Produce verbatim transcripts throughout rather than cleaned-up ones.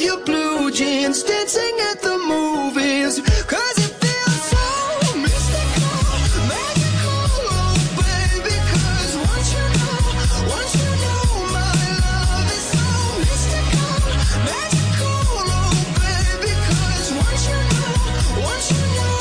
your blue jeans, dancing at the movies. Cause it feels so mystical, magical, oh baby. Cause once you know, once you know my love is so mystical, magical, oh baby. Cause once you know, once you know,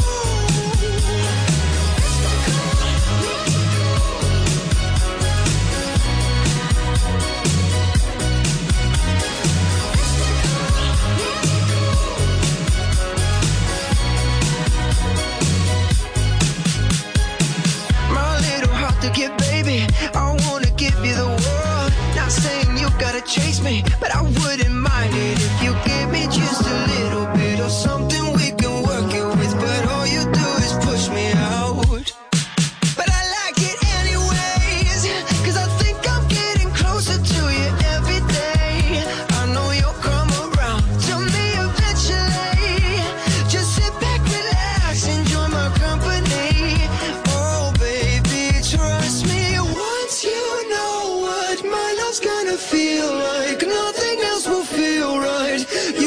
to get, baby, I wanna give you the world. Not saying you gotta chase me, but I wouldn't mind it if you gave me just a little bit of something we can work it with. But all you do is push me out. But I like it anyways, cause I think I'm getting closer to you every day. I know you'll come around to me eventually. Just sit back, relax, enjoy my company. Oh baby, trust me, once you know what my love's gonna feel like, nothing else will feel right.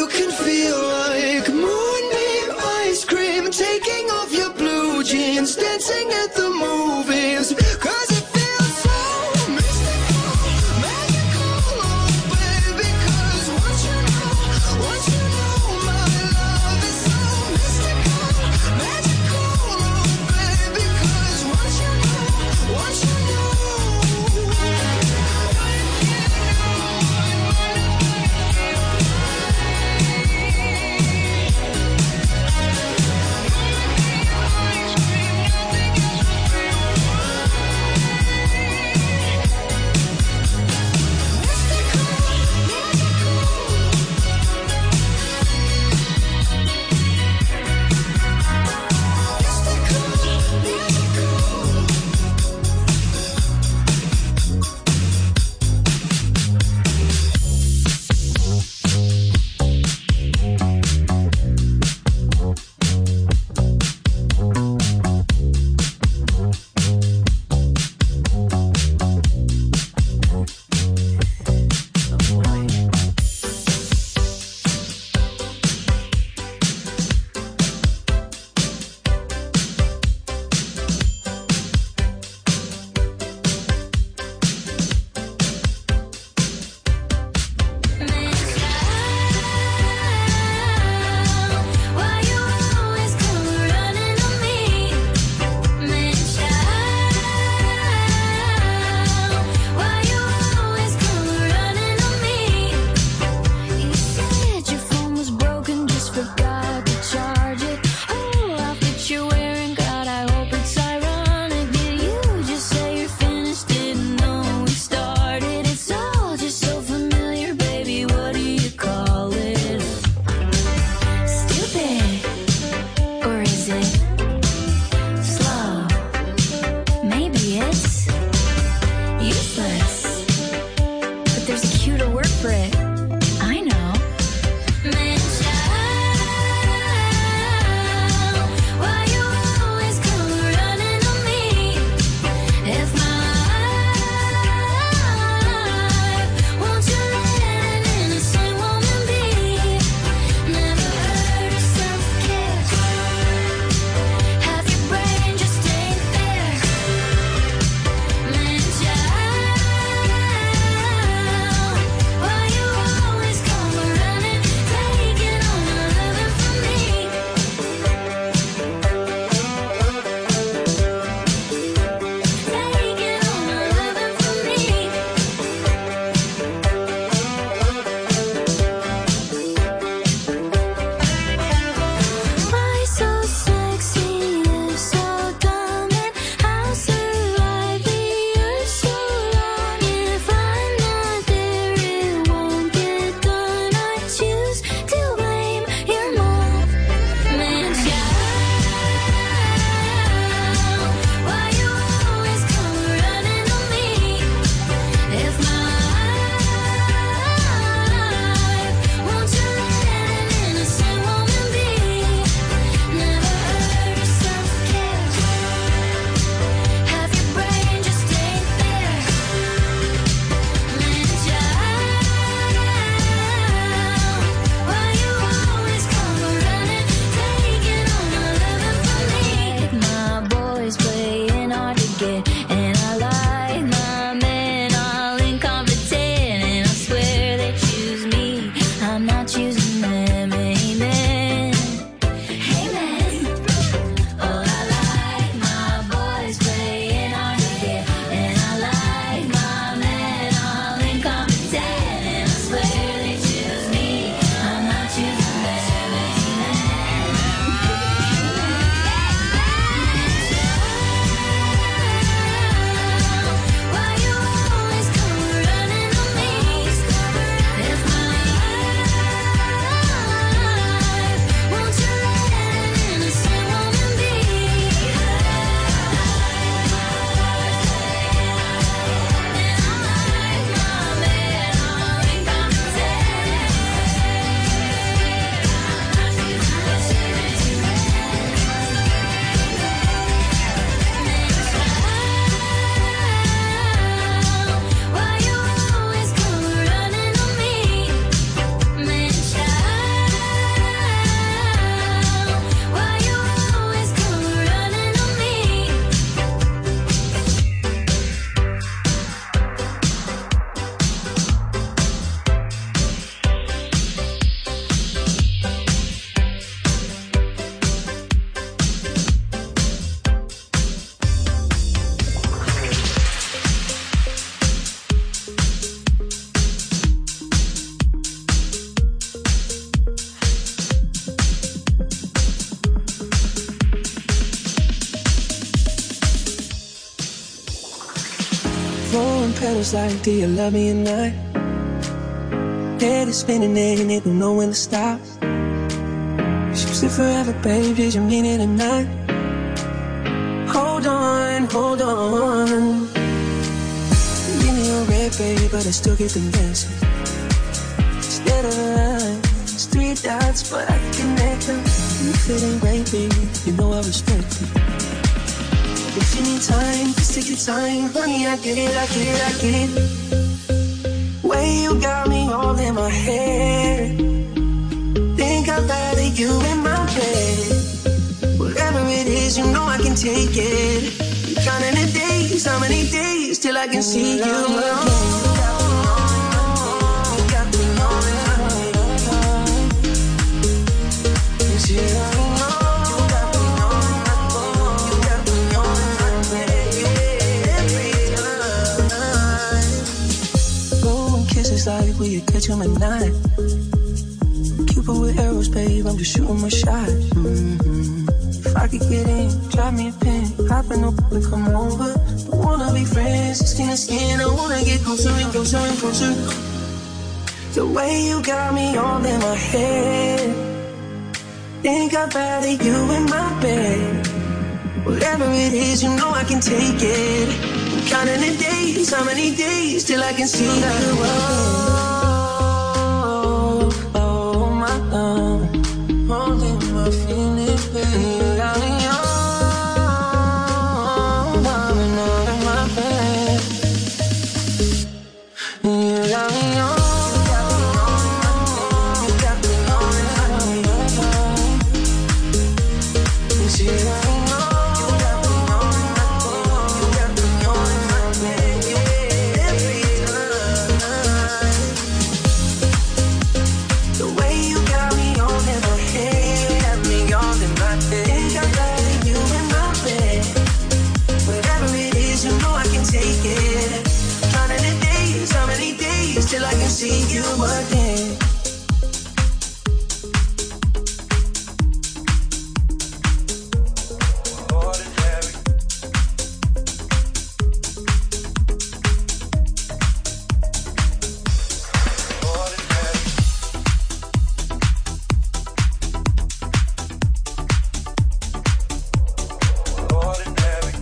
I'm not choosing them. Amen. Amen. Oh, I like my boys playing hard to get, and I like my men all incompetent, and I swear they choose me. I'm not choosing them. Amen. Why you always come running on me? It's my life. Won't you let an innocent woman be? And I like my men all incompetent. Why you always come running on me? Man child, why you always come running on me? Throwing petals like, do you love me or not? Head is spinning and it don't know when to stop. You said forever, babe, did you mean it or not? Hold on, hold on. Give me your red, baby, but I still get them dancing. Instead of a line, it's three dots, but I can connect them. If it ain't right, baby, you know I respect it. If you need time, just take your time. Honey, I get it, I get it, I get it. Way you got me all in my head. Think I'd rather you in my bed. Whatever it is, you know I can take it. I'm counting the days, how many days till I can see you again. It's like will you catch him at night? Cupid with arrows, babe, I'm just shooting my shot. Mm-hmm. If I could get in, drop me a pin, hop in the pool and come over. Don't wanna be friends, skin to skin, I wanna get closer and closer and closer. The way you got me all in my head. Think I'd rather you in my bed. Whatever it is, you know I can take it. I'm counting the days, how many days till I can see you again. Oh, oh, my love, holding my feelings, baby. You got me on, loving all in my bed. You got me on. Till I can see you again. Ordinary. Ordinary. Ordinary.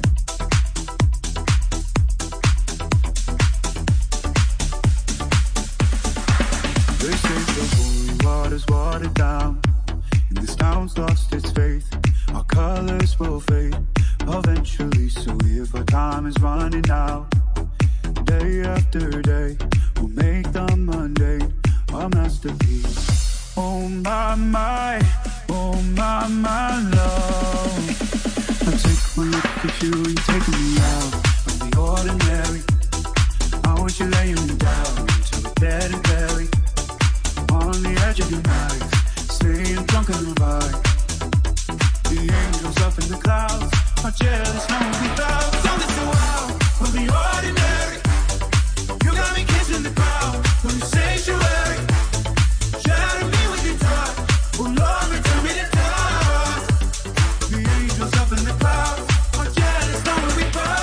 They say the holy water's watered down, and this town's lost its faith. Our colors will fade eventually, so if our time is running out, day after day, we'll make the mundane our masterpiece. Oh my, my, oh my, my love. I take one look at you, you're taking me out of the ordinary. I want you laying me down to the dead and buried. On On the edge of your night, staying drunk on your vibe. The angels up in the clouds are jealous, no one without. So this a while from the ordinary. You got me kissing the ground from your sanctuary. Shadow me with your touch, oh Lord, return me to touch. The angels up in the clouds are jealous, no one without.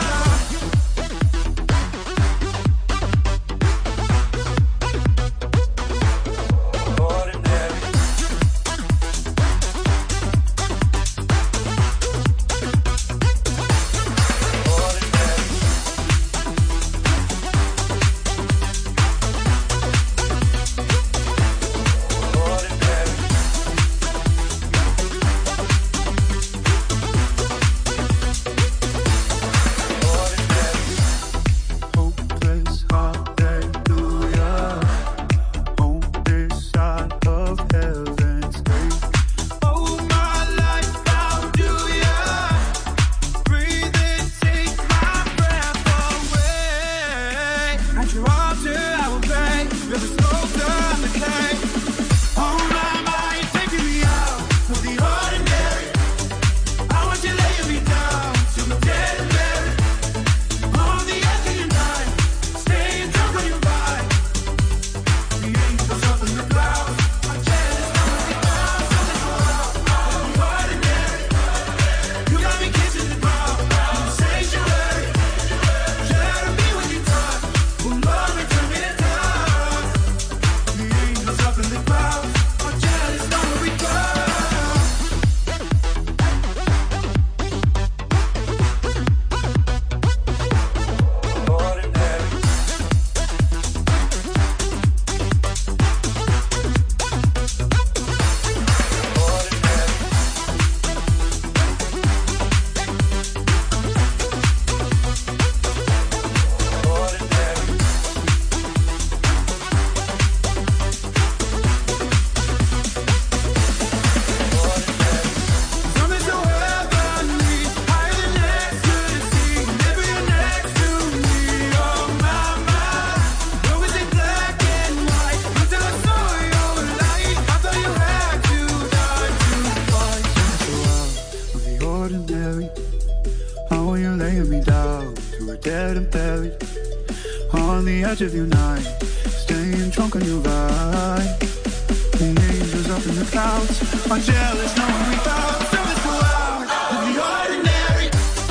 Of your night, staying drunk on your vibe. The angels up in the clouds are jealous, no one without. So it's so out of the ordinary.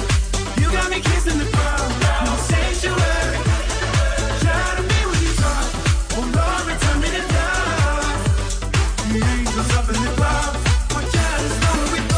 You got me kissing the ground, no sanctuary. Shadow me with your touch, oh Lord, return me to dust. The angels up in the clouds are jealous, no one without.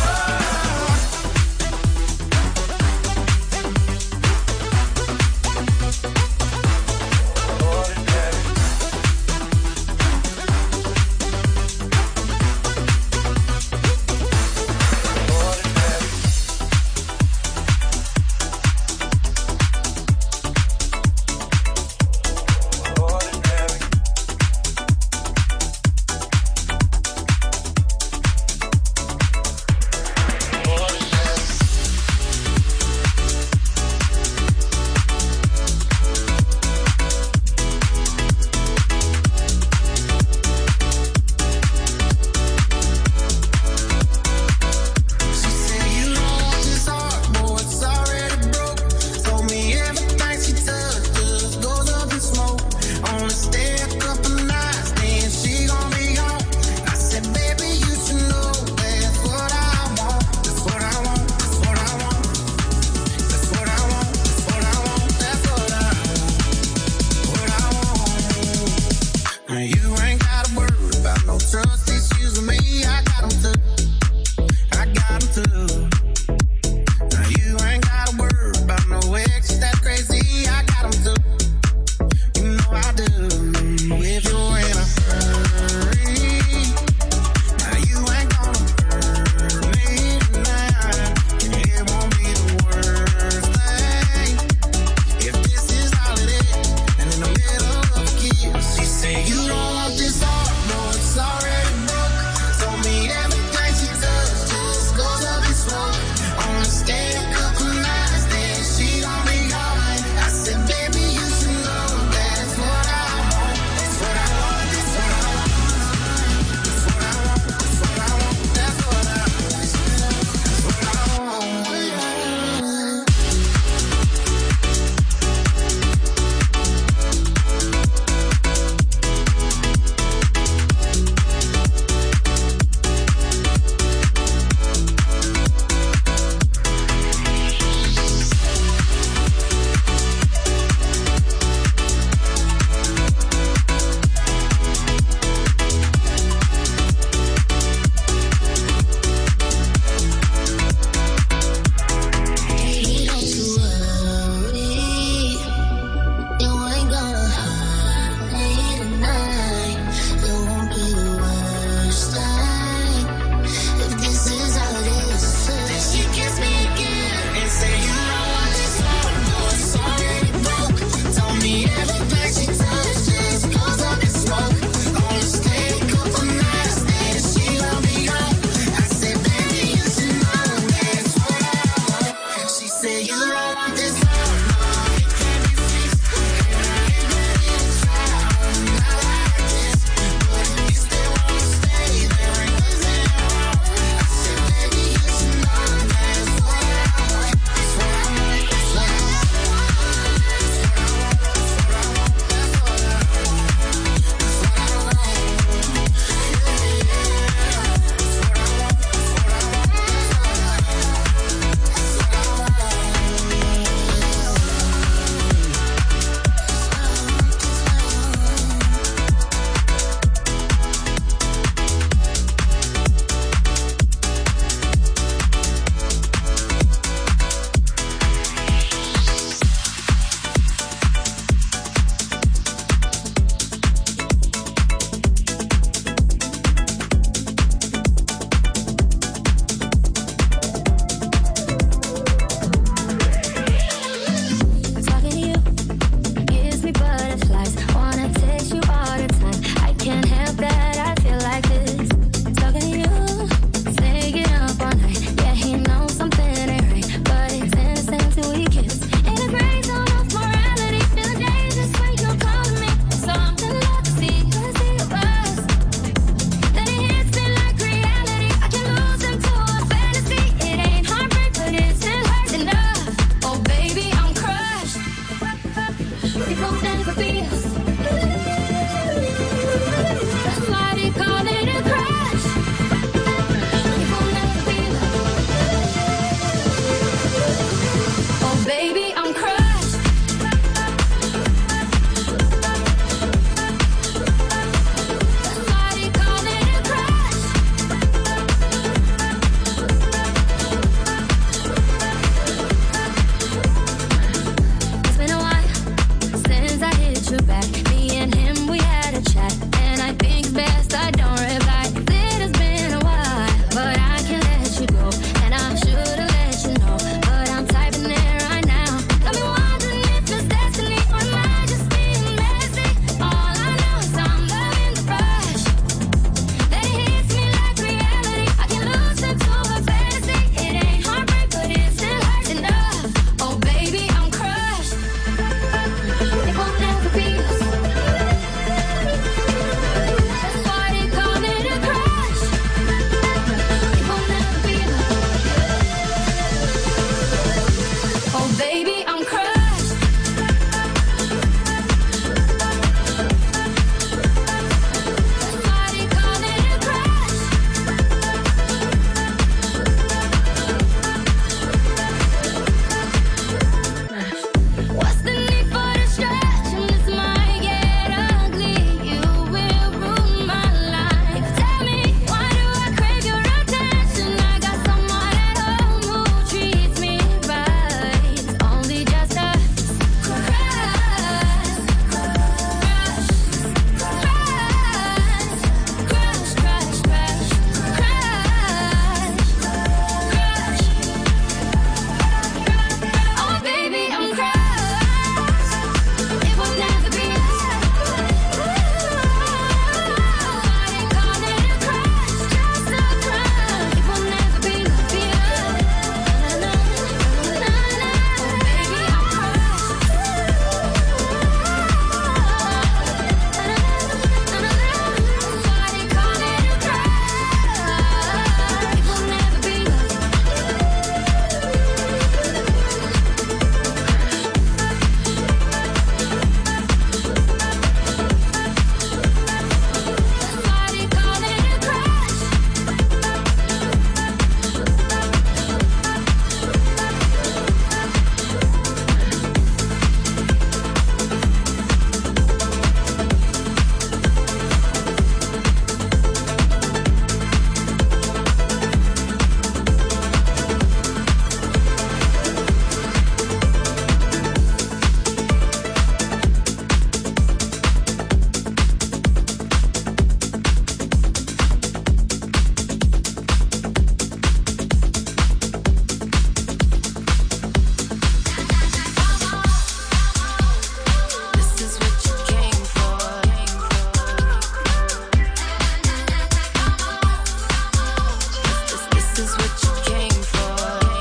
this is what you came for.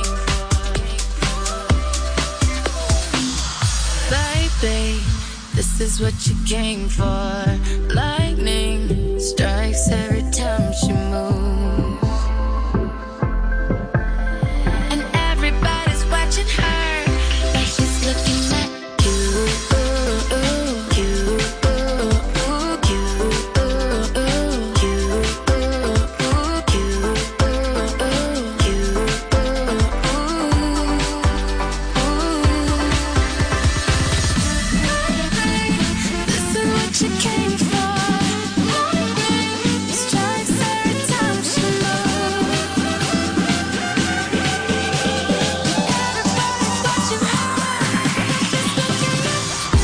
Baby, this is what you came for. Lightning strikes every time she moves, and everybody's watching her, but she's looking at you. She came for. Strikes every time she moves. Everybody's watching her. She's looking at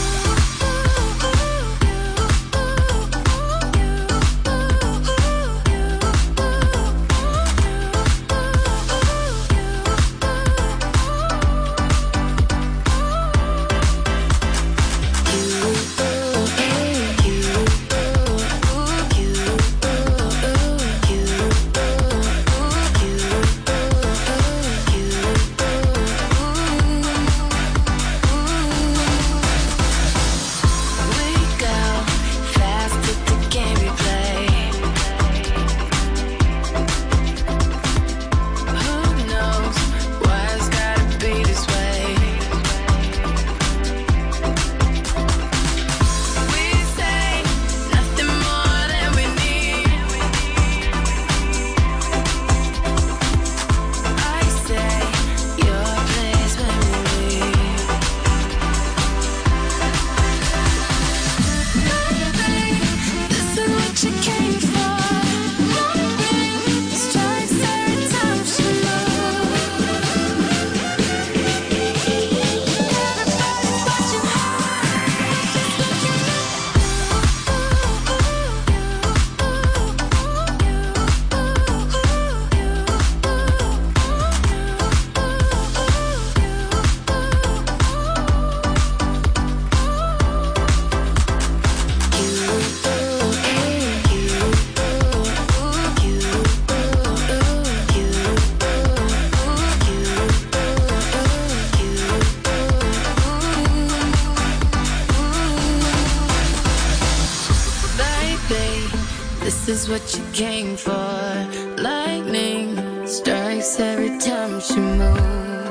This is what you came for. Lightning strikes every time she moves.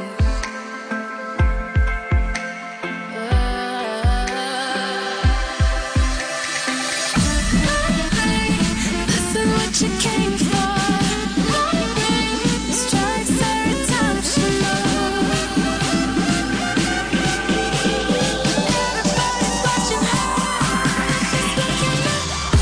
This is what you came for. Lightning strikes every time she moves. Everybody's watching her. She's looking at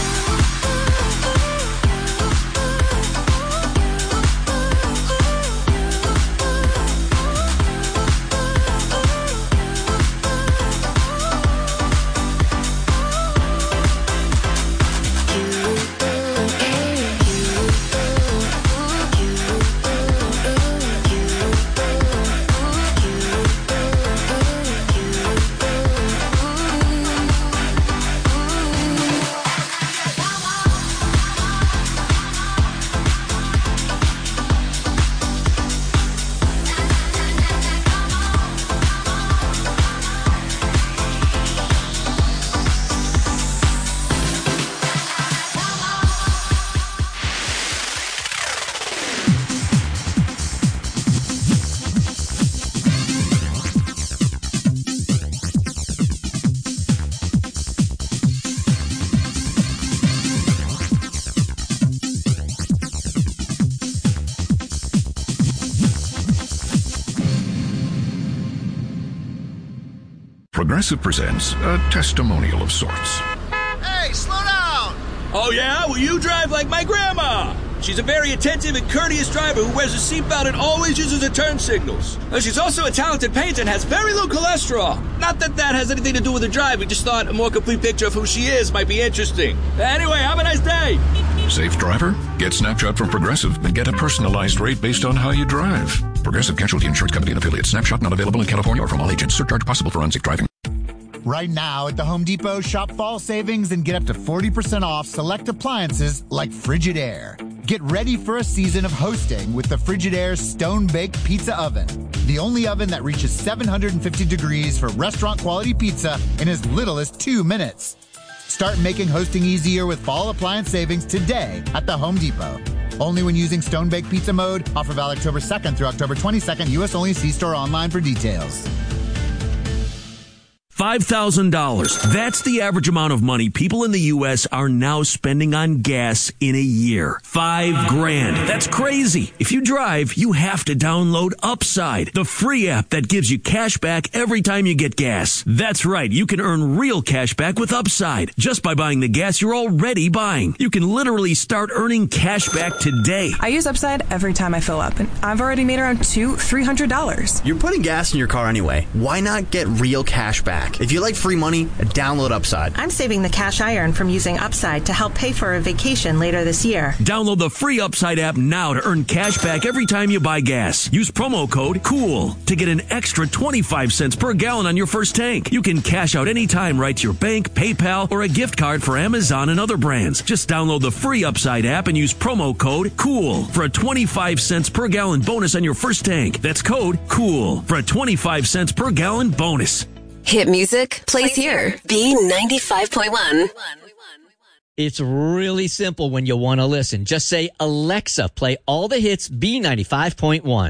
Progressive presents a testimonial of sorts. Hey, slow down! Oh, yeah? Well, you drive like my grandma. She's a very attentive and courteous driver who wears a seatbelt and always uses her turn signals. And she's also a talented painter and has very low cholesterol. Not that that has anything to do with her drive. We just thought a more complete picture of who she is might be interesting. Anyway, have a nice day. Safe driver? Get Snapshot from Progressive and get a personalized rate based on how you drive. Progressive Casualty Insurance Company and affiliates. Snapshot not available in California or from all agents. Surcharge possible for unsafe driving. Right now at the Home Depot, shop fall savings and get up to forty percent off select appliances like Frigidaire. Get ready for a season of hosting with the Frigidaire Stone Baked Pizza Oven. The only oven that reaches seven hundred fifty degrees for restaurant quality pizza in as little as two minutes. Start making hosting easier with fall appliance savings today at the Home Depot. Only when using Stone Baked Pizza mode. Offer valid October second through October twenty-second. U S only. See store online for details. five thousand dollars. That's the average amount of money people in the U S are now spending on gas in a year. Five grand. That's crazy. If you drive, you have to download Upside, the free app that gives you cash back every time you get gas. That's right. You can earn real cash back with Upside just by buying the gas you're already buying. You can literally start earning cash back today. I use Upside every time I fill up, and I've already made around two, three hundred dollars. You're putting gas in your car anyway. Why not get real cash back? If you like free money, download Upside. I'm saving the cash I earn from using Upside to help pay for a vacation later this year. Download the free Upside app now to earn cash back every time you buy gas. Use promo code COOL to get an extra twenty-five cents per gallon on your first tank. You can cash out anytime right to your bank, PayPal, or a gift card for Amazon and other brands. Just download the free Upside app and use promo code COOL for a twenty-five cents per gallon bonus on your first tank. That's code COOL for a twenty-five cents per gallon bonus. Hit music plays here. B ninety-five point one. It's really simple when you want to listen. Just say, Alexa, play all the hits B ninety-five point one.